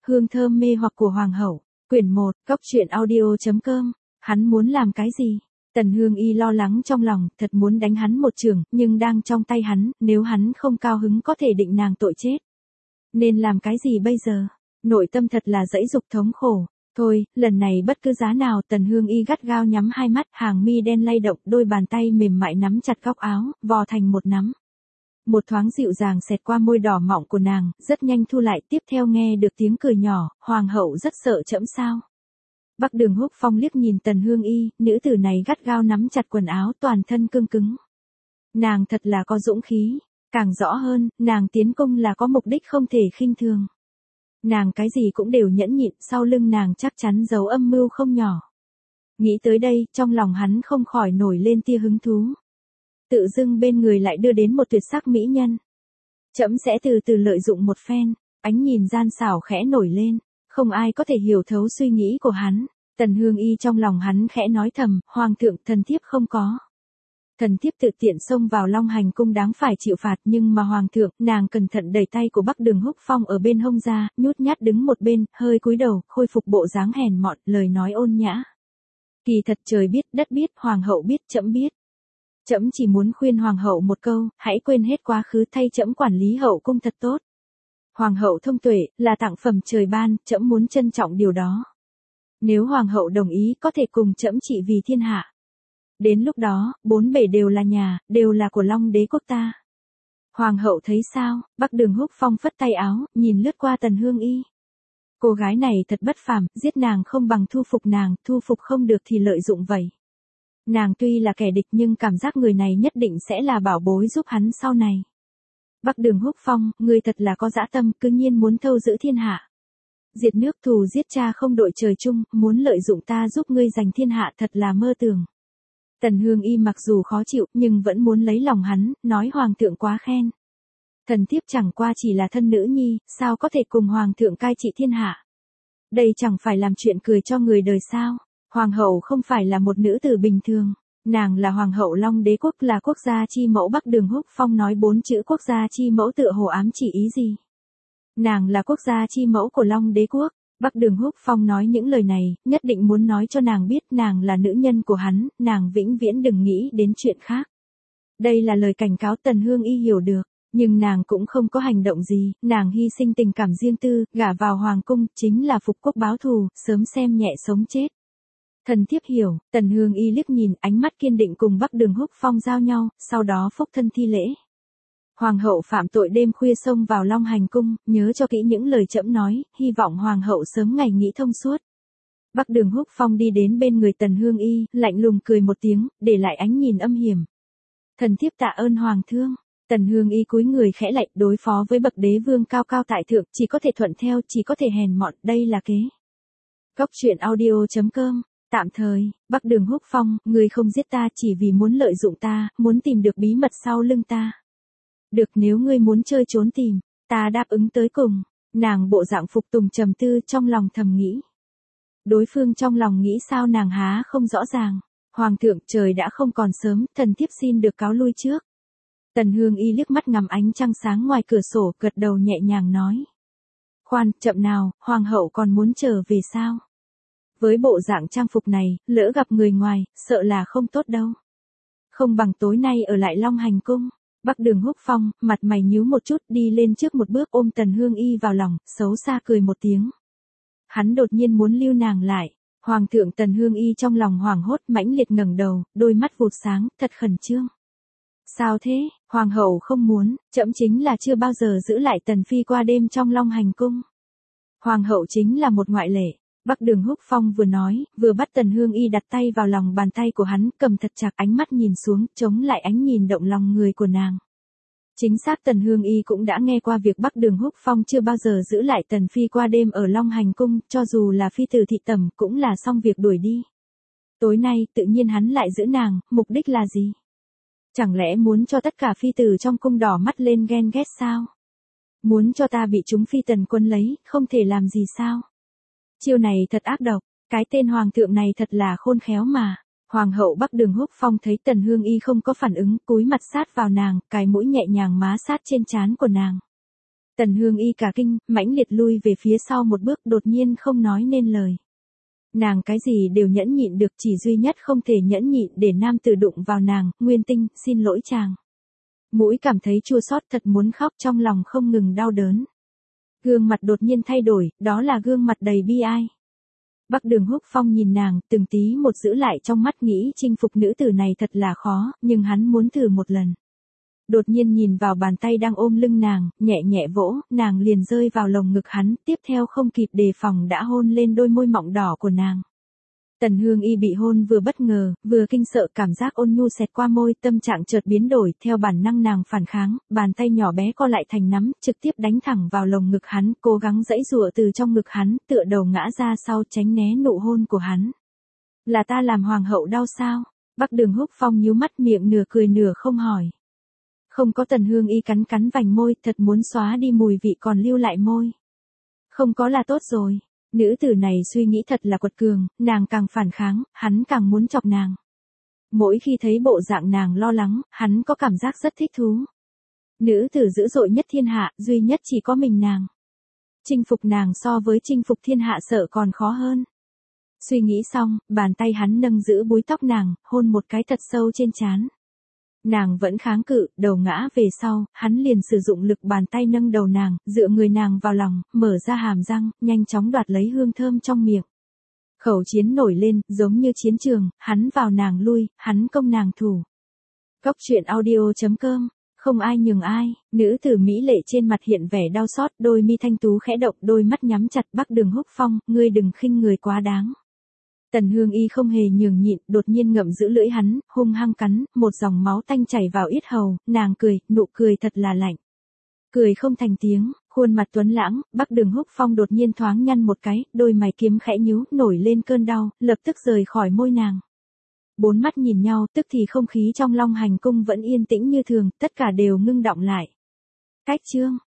Hương thơm mê hoặc của Hoàng hậu. Quyển 1, Cốc truyện audio.com. Hắn muốn làm cái gì? Tần Hương Y lo lắng trong lòng, thật muốn đánh hắn một chưởng, nhưng đang trong tay hắn, nếu hắn không cao hứng có thể định nàng tội chết. Nên làm cái gì bây giờ? Nội tâm thật là dẫy dục thống khổ. Thôi, lần này bất cứ giá nào. Tần Hương Y gắt gao nhắm hai mắt, hàng mi đen lay động, đôi bàn tay mềm mại nắm chặt góc áo, vò thành một nắm. Một thoáng dịu dàng xẹt qua môi đỏ mọng của nàng, rất nhanh thu lại, tiếp theo nghe được tiếng cười nhỏ, Hoàng hậu rất sợ trẫm sao? Bắc Đường Húc Phong liếc nhìn Tần Hương Y, nữ tử này gắt gao nắm chặt quần áo, toàn thân cương cứng. Nàng thật là có dũng khí, càng rõ hơn, nàng tiến cung là có mục đích không thể khinh thường. Nàng cái gì cũng đều nhẫn nhịn, sau lưng nàng chắc chắn giấu âm mưu không nhỏ. Nghĩ tới đây, trong lòng hắn không khỏi nổi lên tia hứng thú. Tự dưng bên người lại đưa đến một tuyệt sắc mỹ nhân. Trẫm sẽ từ từ lợi dụng một phen. Ánh nhìn gian xảo khẽ nổi lên, không ai có thể hiểu thấu suy nghĩ của hắn. Tần Hương Y trong lòng hắn khẽ nói thầm, Hoàng thượng, thần thiếp không có. Thần thiếp tự tiện xông vào Long Hành cung đáng phải chịu phạt, nhưng mà Hoàng thượng, nàng cẩn thận đẩy tay của Bắc Đường Húc Phong ở bên hông ra, nhút nhát đứng một bên, hơi cúi đầu, khôi phục bộ dáng hèn mọn, lời nói ôn nhã. Kỳ thật trời biết, đất biết, Hoàng hậu biết, trẫm biết. Trẫm chỉ muốn khuyên Hoàng hậu một câu, hãy quên hết quá khứ, thay trẫm quản lý hậu cung thật tốt. Hoàng hậu thông tuệ, là tặng phẩm trời ban, trẫm muốn trân trọng điều đó. Nếu Hoàng hậu đồng ý, có thể cùng trẫm trị vì thiên hạ. Đến lúc đó, bốn bể đều là nhà, đều là của Long đế quốc ta. Hoàng hậu thấy sao? Bắc Đường Húc Phong phất tay áo, nhìn lướt qua Tần Hương Y. Cô gái này thật bất phàm, giết nàng không bằng thu phục nàng, thu phục không được thì lợi dụng vậy. Nàng tuy là kẻ địch nhưng cảm giác người này nhất định sẽ là bảo bối giúp hắn sau này. Bắc Đường Húc Phong, ngươi thật là có dã tâm, cứ nhiên muốn thâu giữ thiên hạ. Diệt nước thù giết cha không đội trời chung, muốn lợi dụng ta giúp ngươi giành thiên hạ thật là mơ tưởng. Tần Hương Y mặc dù khó chịu nhưng vẫn muốn lấy lòng hắn, nói Hoàng thượng quá khen. Thần thiếp chẳng qua chỉ là thân nữ nhi, sao có thể cùng Hoàng thượng cai trị thiên hạ. Đây chẳng phải làm chuyện cười cho người đời sao. Hoàng hậu không phải là một nữ tử bình thường. Nàng là Hoàng hậu Long đế quốc, là quốc gia chi mẫu. Bắc Đường Húc Phong nói 4 chữ quốc gia chi mẫu tựa hồ ám chỉ ý gì. Nàng là quốc gia chi mẫu của Long đế quốc. Bắc Đường Húc Phong nói những lời này, nhất định muốn nói cho nàng biết nàng là nữ nhân của hắn, nàng vĩnh viễn đừng nghĩ đến chuyện khác. Đây là lời cảnh cáo. Tần Hương Y hiểu được, nhưng nàng cũng không có hành động gì, nàng hy sinh tình cảm riêng tư, gả vào hoàng cung, chính là phục quốc báo thù, sớm xem nhẹ sống chết. Thần thiếp hiểu. Tần Hương Y liếc nhìn, ánh mắt kiên định cùng Bắc Đường Húc Phong giao nhau, sau đó phúc thân thi lễ. Hoàng hậu phạm tội đêm khuya xông vào Long Hành cung, nhớ cho kỹ những lời trẫm nói, hy vọng Hoàng hậu sớm ngày nghĩ thông suốt. Bắc Đường Húc Phong đi đến bên người Tần Hương Y, lạnh lùng cười một tiếng, để lại ánh nhìn âm hiểm. Thần thiếp tạ ơn Hoàng thương. Tần Hương Y cúi người khẽ lạnh, đối phó với bậc đế vương cao cao tại thượng, chỉ có thể thuận theo, chỉ có thể hèn mọn, đây là kế. Cốc truyện audio.com. Tạm thời, Bắc Đường Húc Phong, ngươi không giết ta chỉ vì muốn lợi dụng ta, muốn tìm được bí mật sau lưng ta. Được, nếu ngươi muốn chơi trốn tìm, ta đáp ứng tới cùng. Nàng bộ dạng phục tùng trầm tư, trong lòng thầm nghĩ. Đối phương trong lòng nghĩ sao nàng há không rõ ràng. Hoàng thượng, trời đã không còn sớm, thần thiếp xin được cáo lui trước. Tần Hương Y liếc mắt ngắm ánh trăng sáng ngoài cửa sổ, gật đầu nhẹ nhàng nói. Khoan, chậm nào, Hoàng hậu còn muốn trở về sao? Với bộ dạng trang phục này, lỡ gặp người ngoài, sợ là không tốt đâu. Không bằng tối nay ở lại Long Hành cung. Bắc Đường Húc Phong, mặt mày nhíu một chút, đi lên trước một bước ôm Tần Hương Y vào lòng, xấu xa cười một tiếng. Hắn đột nhiên muốn lưu nàng lại. Hoàng thượng. Tần Hương Y trong lòng hoảng hốt, mãnh liệt ngẩng đầu, đôi mắt vụt sáng, thật khẩn trương. Sao thế? Hoàng hậu không muốn, trẫm chính là chưa bao giờ giữ lại Tần phi qua đêm trong Long Hành cung. Hoàng hậu chính là một ngoại lệ. Bắc Đường Húc Phong vừa nói, vừa bắt Tần Hương Y đặt tay vào lòng bàn tay của hắn, cầm thật chặt, ánh mắt nhìn xuống, chống lại ánh nhìn động lòng người của nàng. Chính xác, Tần Hương Y cũng đã nghe qua việc Bắc Đường Húc Phong chưa bao giờ giữ lại Tần phi qua đêm ở Long Hành cung, cho dù là phi tử thị tẩm cũng là xong việc đuổi đi. Tối nay, tự nhiên hắn lại giữ nàng, mục đích là gì? Chẳng lẽ muốn cho tất cả phi tử trong cung đỏ mắt lên ghen ghét sao? Muốn cho ta bị chúng phi tần quân lấy, không thể làm gì sao? Chiêu này thật ác độc, cái tên Hoàng thượng này thật là khôn khéo mà. Hoàng hậu Bắc Đường Húc Phong thấy Tần Hương Y không có phản ứng, cúi mặt sát vào nàng, cái mũi nhẹ nhàng má sát trên trán của nàng. Tần Hương Y cả kinh, mãnh liệt lui về phía sau một bước, đột nhiên không nói nên lời. Nàng cái gì đều nhẫn nhịn được, chỉ duy nhất không thể nhẫn nhịn để nam tử đụng vào nàng. Nguyên Tinh, xin lỗi chàng. Mũi cảm thấy chua xót, thật muốn khóc, trong lòng không ngừng đau đớn. Gương mặt đột nhiên thay đổi, đó là gương mặt đầy bi ai. Bắc Đường Húc Phong nhìn nàng, từng tí một giữ lại trong mắt, nghĩ chinh phục nữ tử này thật là khó, nhưng hắn muốn thử một lần. Đột nhiên nhìn vào bàn tay đang ôm lưng nàng, nhẹ nhẹ vỗ, nàng liền rơi vào lồng ngực hắn, tiếp theo không kịp đề phòng đã hôn lên đôi môi mọng đỏ của nàng. Tần Hương Y bị hôn vừa bất ngờ, vừa kinh sợ, cảm giác ôn nhu xẹt qua môi, tâm trạng chợt biến đổi, theo bản năng nàng phản kháng, bàn tay nhỏ bé co lại thành nắm, trực tiếp đánh thẳng vào lồng ngực hắn, cố gắng giãy giụa từ trong ngực hắn, tựa đầu ngã ra sau tránh né nụ hôn của hắn. Là ta làm hoàng hậu đau sao? Bắc Đường Húc Phong nhíu mắt, miệng nửa cười nửa không hỏi. Không có. Tần Hương Y cắn cắn vành môi, thật muốn xóa đi mùi vị còn lưu lại môi. Không có là tốt rồi. Nữ tử này suy nghĩ thật là quật cường, nàng càng phản kháng, hắn càng muốn chọc nàng. Mỗi khi thấy bộ dạng nàng lo lắng, hắn có cảm giác rất thích thú. Nữ tử dữ dội nhất thiên hạ, duy nhất chỉ có mình nàng. Chinh phục nàng so với chinh phục thiên hạ sợ còn khó hơn. Suy nghĩ xong, bàn tay hắn nâng giữ búi tóc nàng, hôn một cái thật sâu trên trán. Nàng vẫn kháng cự, đầu ngã về sau, hắn liền sử dụng lực bàn tay nâng đầu nàng, dựa người nàng vào lòng, mở ra hàm răng, nhanh chóng đoạt lấy hương thơm trong miệng. Khẩu chiến nổi lên, giống như chiến trường, hắn vào nàng lui, hắn công nàng thủ. Góc truyện audio.com, không ai nhường ai, nữ tử mỹ lệ trên mặt hiện vẻ đau xót, đôi mi thanh tú khẽ động, đôi mắt nhắm chặt. Bắc Đường Húc Phong, ngươi đừng khinh người quá đáng. Tần Hương Y không hề nhường nhịn, đột nhiên ngậm giữ lưỡi hắn, hung hăng cắn, một dòng máu tanh chảy vào yết hầu, nàng cười, nụ cười thật là lạnh. Cười không thành tiếng, khuôn mặt tuấn lãng. Bắc Đường Húc Phong đột nhiên thoáng nhăn một cái, đôi mày kiếm khẽ nhíu, nổi lên cơn đau, lập tức rời khỏi môi nàng. Bốn mắt nhìn nhau, tức thì không khí trong Long Hành cung vẫn yên tĩnh như thường, tất cả đều ngưng đọng lại. Cách chương